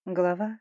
Глава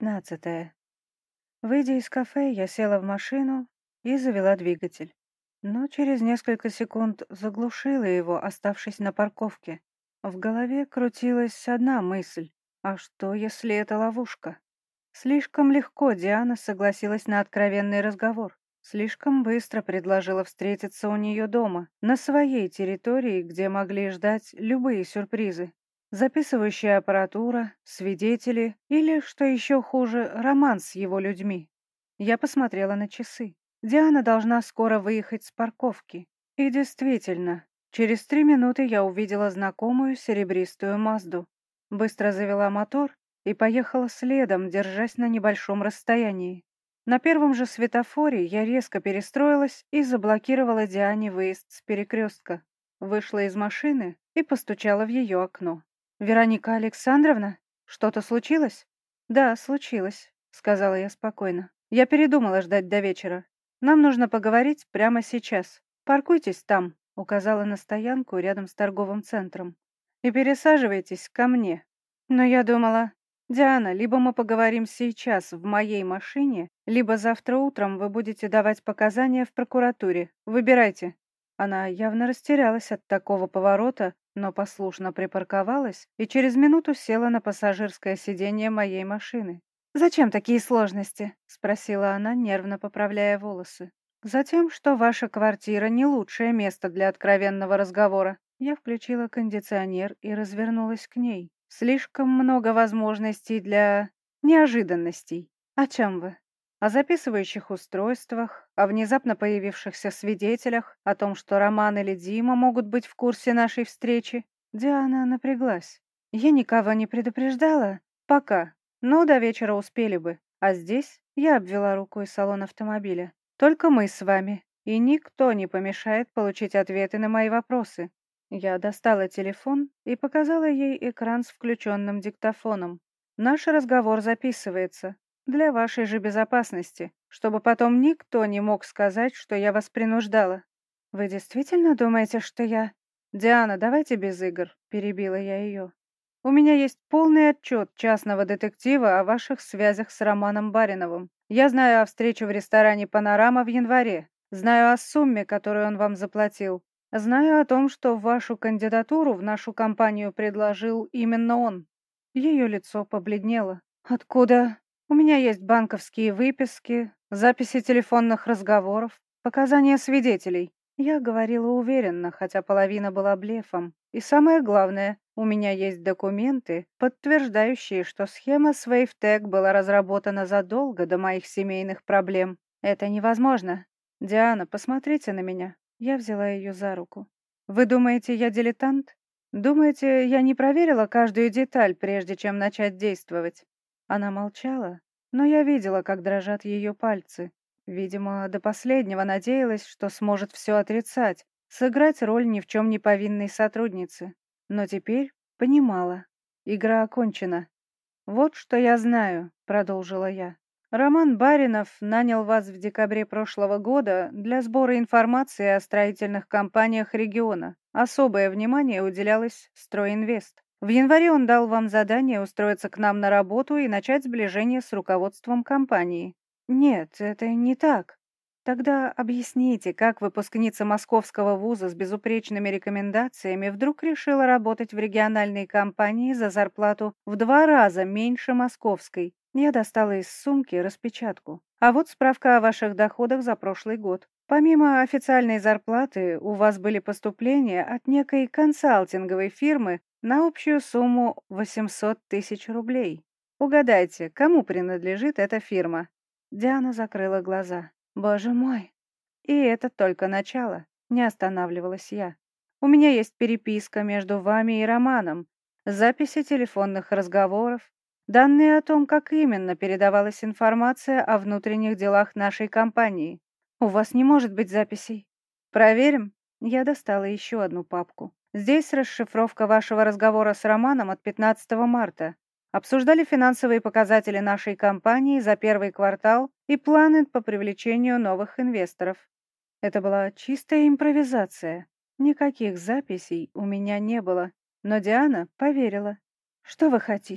15. Выйдя из кафе, я села в машину и завела двигатель. Но через несколько секунд заглушила его, оставшись на парковке. В голове крутилась одна мысль. А что, если это ловушка? Слишком легко Диана согласилась на откровенный разговор. Слишком быстро предложила встретиться у нее дома, на своей территории, где могли ждать любые сюрпризы. Записывающая аппаратура, свидетели или, что еще хуже, роман с его людьми. Я посмотрела на часы. Диана должна скоро выехать с парковки. И действительно, через 3 минуты я увидела знакомую серебристую Мазду. Быстро завела мотор и поехала следом, держась на небольшом расстоянии. На первом же светофоре я резко перестроилась и заблокировала Диане выезд с перекрестка. Вышла из машины и постучала в ее окно. «Вероника Александровна, что-то случилось?» «Да, случилось», — сказала я спокойно. «Я передумала ждать до вечера. Нам нужно поговорить прямо сейчас. Паркуйтесь там», — указала на стоянку рядом с торговым центром. «И пересаживайтесь ко мне». Но я думала: «Диана, либо мы поговорим сейчас в моей машине, либо завтра утром вы будете давать показания в прокуратуре. Выбирайте». Она явно растерялась от такого поворота, но послушно припарковалась и через минуту села на пассажирское сиденье моей машины. «Зачем такие сложности?» — спросила она, нервно поправляя волосы. «Затем, что ваша квартира не лучшее место для откровенного разговора». Я включила кондиционер и развернулась к ней. «Слишком много возможностей для неожиданностей. О чем вы?» «О записывающих устройствах, о внезапно появившихся свидетелях, о том, что Роман или Дима могут быть в курсе нашей встречи». Диана напряглась. «Я никого не предупреждала. Пока. Но до вечера успели бы. А здесь я обвела рукой салон автомобиля. Только мы с вами. И никто не помешает получить ответы на мои вопросы». Я достала телефон и показала ей экран с включенным диктофоном. «Наш разговор записывается. Для вашей же безопасности, чтобы потом никто не мог сказать, что я вас принуждала». «Вы действительно думаете, что я...» «Диана, давайте без игр», — перебила я ее. «У меня есть полный отчет частного детектива о ваших связях с Романом Бариновым. Я знаю о встрече в ресторане «Панорама» в январе. Знаю о сумме, которую он вам заплатил. Знаю о том, что вашу кандидатуру в нашу компанию предложил именно он». Ее лицо побледнело. «Откуда?» «У меня есть банковские выписки, записи телефонных разговоров, показания свидетелей». Я говорила уверенно, хотя половина была блефом. И самое главное, у меня есть документы, подтверждающие, что схема с WaveTech была разработана задолго до моих семейных проблем. Это невозможно. «Диана, посмотрите на меня». Я взяла ее за руку. «Вы думаете, я дилетант? Думаете, я не проверила каждую деталь, прежде чем начать действовать?» Она молчала, но я видела, как дрожат ее пальцы. Видимо, до последнего надеялась, что сможет все отрицать, сыграть роль ни в чем не повинной сотрудницы. Но теперь понимала. Игра окончена. «Вот что я знаю», — продолжила я. «Роман Баринов нанял вас в декабре прошлого года для сбора информации о строительных компаниях региона. Особое внимание уделялось «Стройинвест». В январе он дал вам задание устроиться к нам на работу и начать сближение с руководством компании». «Нет, это не так». «Тогда объясните, как выпускница московского вуза с безупречными рекомендациями вдруг решила работать в региональной компании за зарплату в 2 раза меньше московской?» Я достала из сумки распечатку. «А вот справка о ваших доходах за прошлый год. Помимо официальной зарплаты, у вас были поступления от некой консалтинговой фирмы на общую сумму 800 тысяч рублей. Угадайте, кому принадлежит эта фирма?» Диана закрыла глаза. «Боже мой!» «И это только начало», — не останавливалась я. «У меня есть переписка между вами и Романом, записи телефонных разговоров, данные о том, как именно передавалась информация о внутренних делах нашей компании. У вас не может быть записей. Проверим?» Я достала еще одну папку. Здесь расшифровка вашего разговора с Романом от 15 марта. Обсуждали финансовые показатели нашей компании за первый квартал и планы по привлечению новых инвесторов. Это была чистая импровизация. Никаких записей у меня не было. Но Диана поверила. «Что вы хотите?»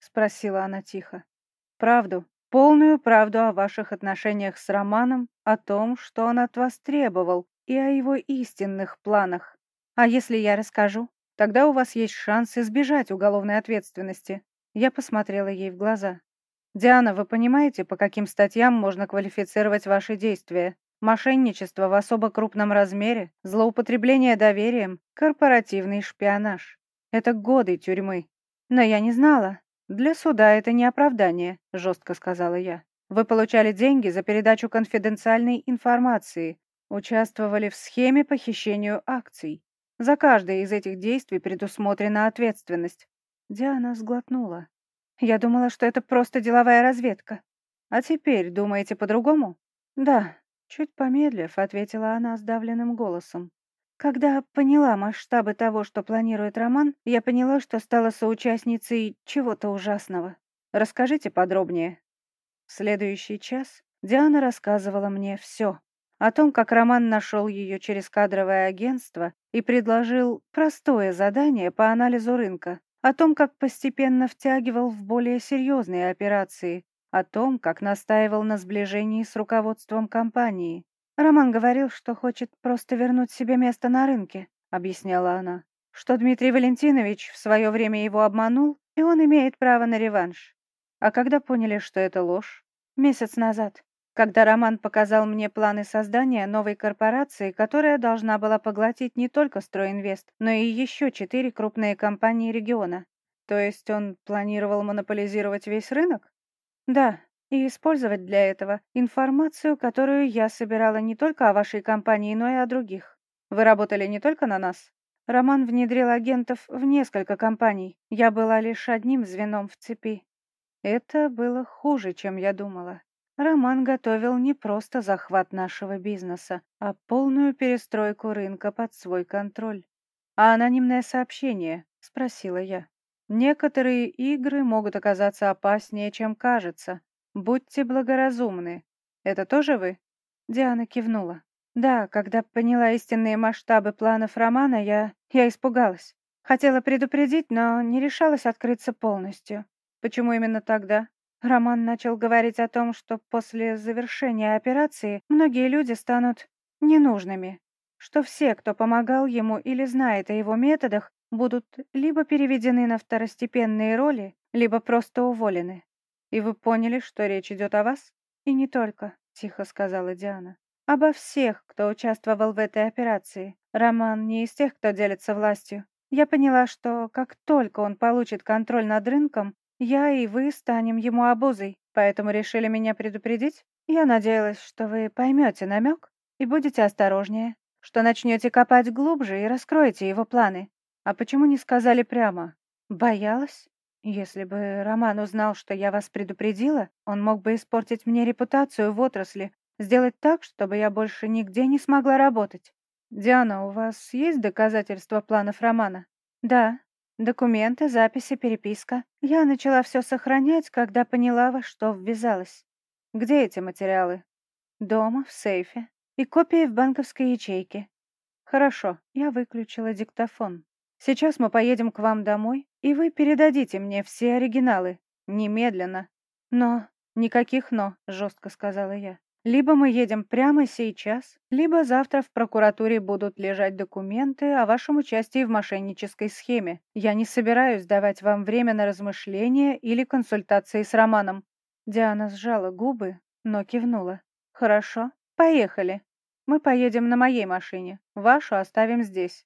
спросила она тихо. «Правду, полную правду о ваших отношениях с Романом, о том, что он от вас требовал, и о его истинных планах. А если я расскажу, тогда у вас есть шанс избежать уголовной ответственности». Я посмотрела ей в глаза. «Диана, вы понимаете, по каким статьям можно квалифицировать ваши действия? Мошенничество в особо крупном размере, злоупотребление доверием, корпоративный шпионаж. Это годы тюрьмы». «Но я не знала. Для суда это не оправдание», — жестко сказала я. «Вы получали деньги за передачу конфиденциальной информации, участвовали в схеме по хищению акций. За каждое из этих действий предусмотрена ответственность». Диана сглотнула. «Я думала, что это просто деловая разведка. А теперь думаете по-другому?» «Да», — чуть помедлив, ответила она сдавленным голосом. «Когда поняла масштабы того, что планирует Роман, я поняла, что стала соучастницей чего-то ужасного. Расскажите подробнее». В следующий час Диана рассказывала мне все. О том, как Роман нашел ее через кадровое агентство и предложил простое задание по анализу рынка. О том, как постепенно втягивал в более серьезные операции. О том, как настаивал на сближении с руководством компании. «Роман говорил, что хочет просто вернуть себе место на рынке», — объясняла она. «Что Дмитрий Валентинович в свое время его обманул, и он имеет право на реванш». А когда поняли, что это ложь? Месяц назад, когда Роман показал мне планы создания новой корпорации, которая должна была поглотить не только Стройинвест, но и еще 4 крупные компании региона. То есть он планировал монополизировать весь рынок? Да, и использовать для этого информацию, которую я собирала не только о вашей компании, но и о других. Вы работали не только на нас. Роман внедрил агентов в несколько компаний. Я была лишь одним звеном в цепи. Это было хуже, чем я думала. Роман готовил не просто захват нашего бизнеса, а полную перестройку рынка под свой контроль. «А анонимное сообщение?» — спросила я. «Некоторые игры могут оказаться опаснее, чем кажется. Будьте благоразумны. Это тоже вы?» Диана кивнула. «Да, когда поняла истинные масштабы планов Романа, я испугалась. Хотела предупредить, но не решалась открыться полностью. Почему именно тогда? Роман начал говорить о том, что после завершения операции многие люди станут ненужными, что все, кто помогал ему или знает о его методах, будут либо переведены на второстепенные роли, либо просто уволены. И вы поняли, что речь идет о вас? И не только, тихо сказала Диана. Обо всех, кто участвовал в этой операции. Роман не из тех, кто делится властью. Я поняла, что как только он получит контроль над рынком, я и вы станем ему обузой, поэтому решили меня предупредить. Я надеялась, что вы поймете намек и будете осторожнее, что начнете копать глубже и раскроете его планы. А почему не сказали прямо? Боялась? Если бы Роман узнал, что я вас предупредила, он мог бы испортить мне репутацию в отрасли, сделать так, чтобы я больше нигде не смогла работать. Диана, у вас есть доказательства планов Романа? Да. Документы, записи, переписка. Я начала все сохранять, когда поняла, во что ввязалась. Где эти материалы? Дома, в сейфе. И копии в банковской ячейке. Хорошо, я выключила диктофон. Сейчас мы поедем к вам домой, и вы передадите мне все оригиналы. Немедленно. Но... Никаких «но», жестко сказала я. Либо мы едем прямо сейчас, либо завтра в прокуратуре будут лежать документы о вашем участии в мошеннической схеме. Я не собираюсь давать вам время на размышления или консультации с Романом». Диана сжала губы, но кивнула. «Хорошо, поехали. Мы поедем на моей машине, вашу оставим здесь».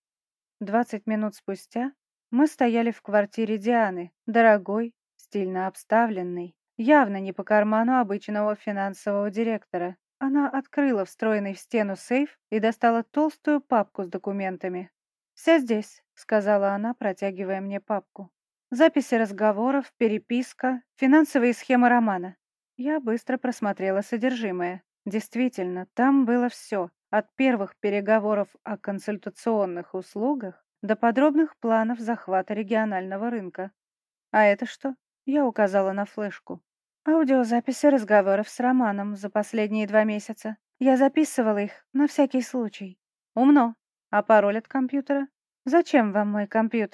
20 минут спустя мы стояли в квартире Дианы, дорогой, стильно обставленной. Явно не по карману обычного финансового директора. Она открыла встроенный в стену сейф и достала толстую папку с документами. «Все здесь», — сказала она, протягивая мне папку. «Записи разговоров, переписка, финансовые схемы Романа». Я быстро просмотрела содержимое. Действительно, там было все, от первых переговоров о консультационных услугах до подробных планов захвата регионального рынка. «А это что?» Я указала на флешку. «Аудиозаписи разговоров с Романом за последние 2 месяца. Я записывала их на всякий случай». «Умно. А пароль от компьютера?» «Зачем вам мой компьютер?»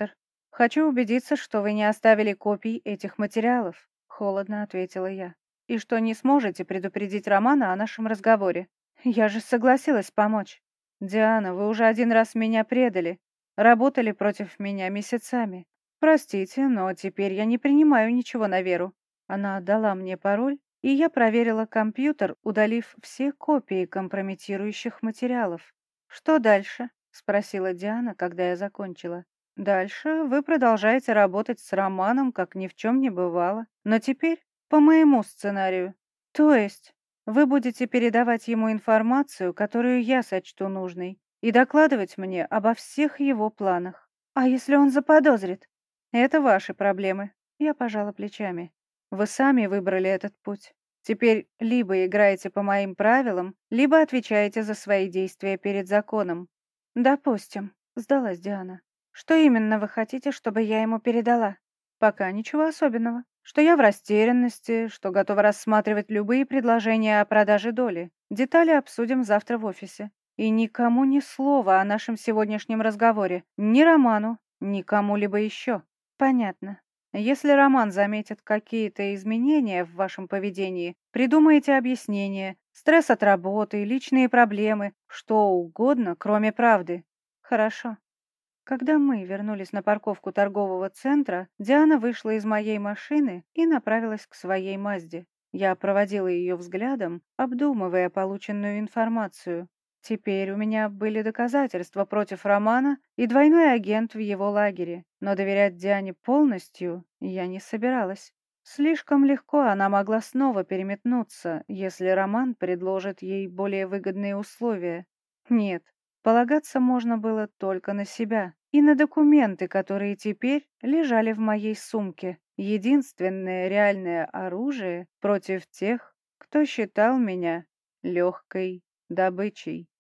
«Хочу убедиться, что вы не оставили копий этих материалов», — холодно ответила я, «и что не сможете предупредить Романа о нашем разговоре. Я же согласилась помочь. Диана, вы уже один раз меня предали, работали против меня месяцами. Простите, но теперь я не принимаю ничего на веру». Она отдала мне пароль, и я проверила компьютер, удалив все копии компрометирующих материалов. «Что дальше?» — спросила Диана, когда я закончила. «Дальше вы продолжаете работать с Романом, как ни в чем не бывало, но теперь по моему сценарию. То есть вы будете передавать ему информацию, которую я сочту нужной, и докладывать мне обо всех его планах. А если он заподозрит? Это ваши проблемы». Я пожала плечами. «Вы сами выбрали этот путь. Теперь либо играете по моим правилам, либо отвечаете за свои действия перед законом». «Допустим», — сдалась Диана. «Что именно вы хотите, чтобы я ему передала?» «Пока ничего особенного. Что я в растерянности, что готова рассматривать любые предложения о продаже доли. Детали обсудим завтра в офисе. И никому ни слова о нашем сегодняшнем разговоре. Ни Роману, ни кому-либо еще». «Понятно. Если Роман заметит какие-то изменения в вашем поведении, придумайте объяснение, стресс от работы, личные проблемы, что угодно, кроме правды». «Хорошо». Когда мы вернулись на парковку торгового центра, Диана вышла из моей машины и направилась к своей Мазде. Я проводила ее взглядом, обдумывая полученную информацию. Теперь у меня были доказательства против Романа и двойной агент в его лагере, но доверять Диане полностью я не собиралась. Слишком легко она могла снова переметнуться, если Роман предложит ей более выгодные условия. Нет, полагаться можно было только на себя и на документы, которые теперь лежали в моей сумке. Единственное реальное оружие против тех, кто считал меня легкой добычей.